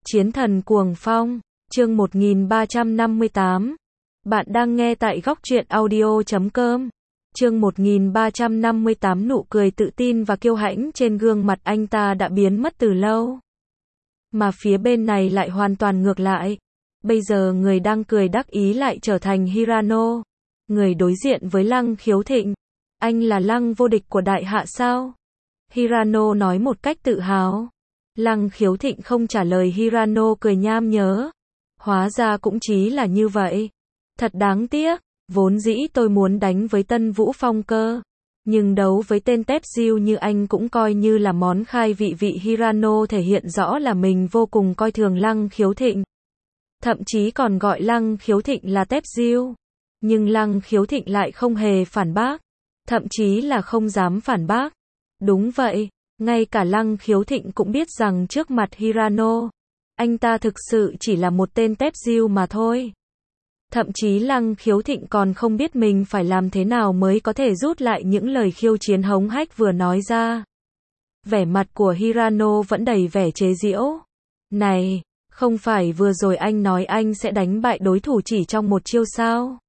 Chiến thần cuồng phong, chương 1358. Bạn đang nghe tại góc truyện audio.com. Chương 1358. Nụ cười tự tin và kiêu hãnh trên gương mặt anh ta đã biến mất từ lâu. Mà phía bên này lại hoàn toàn ngược lại. Bây giờ người đang cười đắc ý lại trở thành Hirano. Người đối diện với Lăng Khiếu Thịnh. Anh là Lăng vô địch của đại hạ sao? Hirano nói một cách tự hào. Lăng Khiếu Thịnh không trả lời, Hirano cười nham nhớ. Hóa ra cũng chỉ là như vậy. Thật đáng tiếc, vốn dĩ tôi muốn đánh với Tân Vũ Phong cơ. Nhưng đấu với tên tép diêu như anh cũng coi như là món khai vị. Hirano thể hiện rõ là mình vô cùng coi thường Lăng Khiếu Thịnh. Thậm chí còn gọi Lăng Khiếu Thịnh là tép diêu. Nhưng Lăng Khiếu Thịnh lại không hề phản bác. Thậm chí là không dám phản bác. Đúng vậy. Ngay cả Lăng Khiếu Thịnh cũng biết rằng trước mặt Hirano, anh ta thực sự chỉ là một tên tép diêu mà thôi. Thậm chí Lăng Khiếu Thịnh còn không biết mình phải làm thế nào mới có thể rút lại những lời khiêu chiến hống hách vừa nói ra. Vẻ mặt của Hirano vẫn đầy vẻ chế giễu. Này, không phải vừa rồi anh nói anh sẽ đánh bại đối thủ chỉ trong một chiêu sao?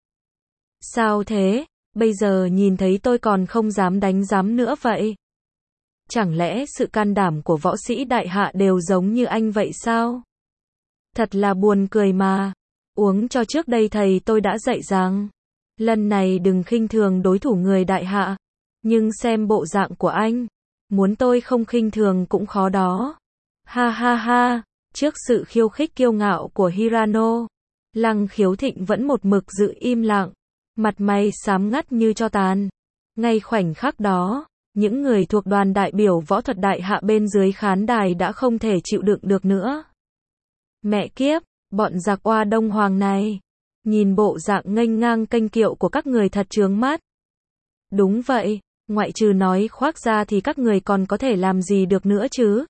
Sao thế? Bây giờ nhìn thấy tôi còn không dám đánh giám nữa vậy? Chẳng lẽ sự can đảm của võ sĩ đại hạ đều giống như anh vậy sao? Thật là buồn cười mà. Uống cho trước đây thầy tôi đã dạy rằng, lần này đừng khinh thường đối thủ người đại hạ. Nhưng xem bộ dạng của anh, muốn tôi không khinh thường cũng khó đó. Ha ha ha, trước sự khiêu khích kiêu ngạo của Hirano, Lăng Khiếu Thịnh vẫn một mực giữ im lặng, mặt mày xám ngắt như tro tàn. Ngay khoảnh khắc đó, những người thuộc đoàn đại biểu võ thuật đại hạ bên dưới khán đài đã không thể chịu đựng được nữa. Mẹ kiếp, bọn giặc oa Đông Hoàng này, nhìn bộ dạng nghênh ngang kênh kiệu của các người thật chướng mắt. Đúng vậy, ngoại trừ nói khoác ra thì các người còn có thể làm gì được nữa chứ?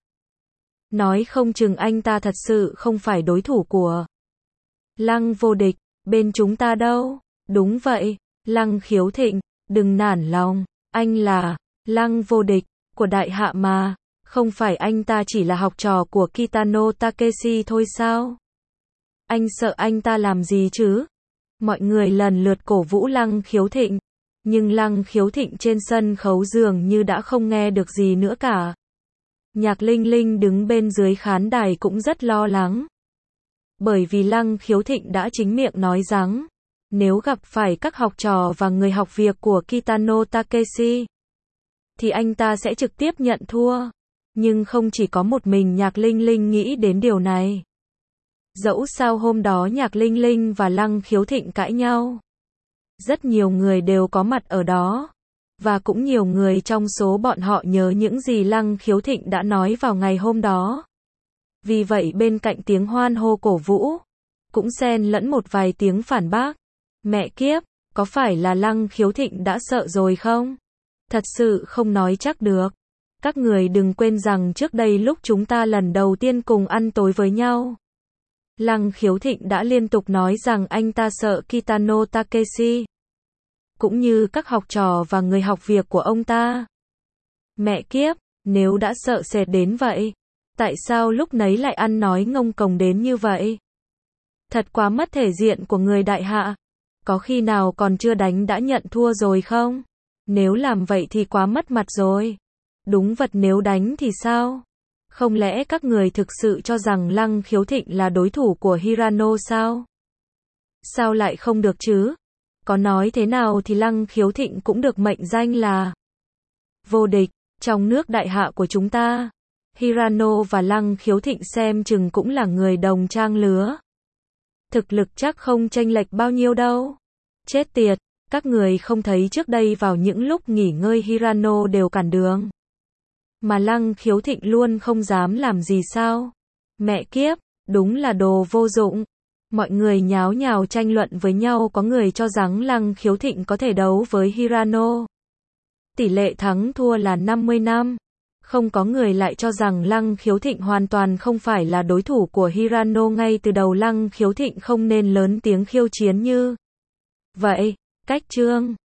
Nói không chừng anh ta thật sự không phải đối thủ của Lăng vô địch, bên chúng ta đâu. Đúng vậy, Lăng Khiếu Thịnh, đừng nản lòng, anh là Lăng vô địch của đại hạ mà, không phải anh ta chỉ là học trò của Kitano Takeshi thôi sao? Anh sợ anh ta làm gì chứ? Mọi người lần lượt cổ vũ Lăng Khiếu Thịnh, nhưng Lăng Khiếu Thịnh trên sân khấu dường như đã không nghe được gì nữa cả. Nhạc Linh Linh đứng bên dưới khán đài cũng rất lo lắng. Bởi vì Lăng Khiếu Thịnh đã chính miệng nói rằng, nếu gặp phải các học trò và người học việc của Kitano Takeshi, thì anh ta sẽ trực tiếp nhận thua. Nhưng không chỉ có một mình Nhạc Linh Linh nghĩ đến điều này. Dẫu sao hôm đó Nhạc Linh Linh và Lăng Khiếu Thịnh cãi nhau, rất nhiều người đều có mặt ở đó. Và cũng nhiều người trong số bọn họ nhớ những gì Lăng Khiếu Thịnh đã nói vào ngày hôm đó. Vì vậy bên cạnh tiếng hoan hô cổ vũ, cũng xen lẫn một vài tiếng phản bác. Mẹ kiếp, có phải là Lăng Khiếu Thịnh đã sợ rồi không? Thật sự không nói chắc được. Các người đừng quên rằng trước đây lúc chúng ta lần đầu tiên cùng ăn tối với nhau, Lăng Khiếu Thịnh đã liên tục nói rằng anh ta sợ Kitano Takeshi, cũng như các học trò và người học việc của ông ta. Mẹ kiếp, nếu đã sợ sệt đến vậy, tại sao lúc nấy lại ăn nói ngông cuồng đến như vậy? Thật quá mất thể diện của người đại hạ. Có khi nào còn chưa đánh đã nhận thua rồi không? Nếu làm vậy thì quá mất mặt rồi. Đúng vật, nếu đánh thì sao? Không lẽ các người thực sự cho rằng Lăng Khiếu Thịnh là đối thủ của Hirano sao? Sao lại không được chứ? Có nói thế nào thì Lăng Khiếu Thịnh cũng được mệnh danh là vô địch trong nước đại hạ của chúng ta. Hirano và Lăng Khiếu Thịnh xem chừng cũng là người đồng trang lứa. Thực lực chắc không chênh lệch bao nhiêu đâu. Chết tiệt, các người không thấy trước đây vào những lúc nghỉ ngơi Hirano đều cản đường, mà Lăng Khiếu Thịnh luôn không dám làm gì sao? Mẹ kiếp, đúng là đồ vô dụng. Mọi người nháo nhào tranh luận với nhau, có người cho rằng Lăng Khiếu Thịnh có thể đấu với Hirano. Tỷ lệ thắng thua là 50-50. Không có người lại cho rằng Lăng Khiếu Thịnh hoàn toàn không phải là đối thủ của Hirano. Ngay từ đầu Lăng Khiếu Thịnh không nên lớn tiếng khiêu chiến như vậy. Cách chương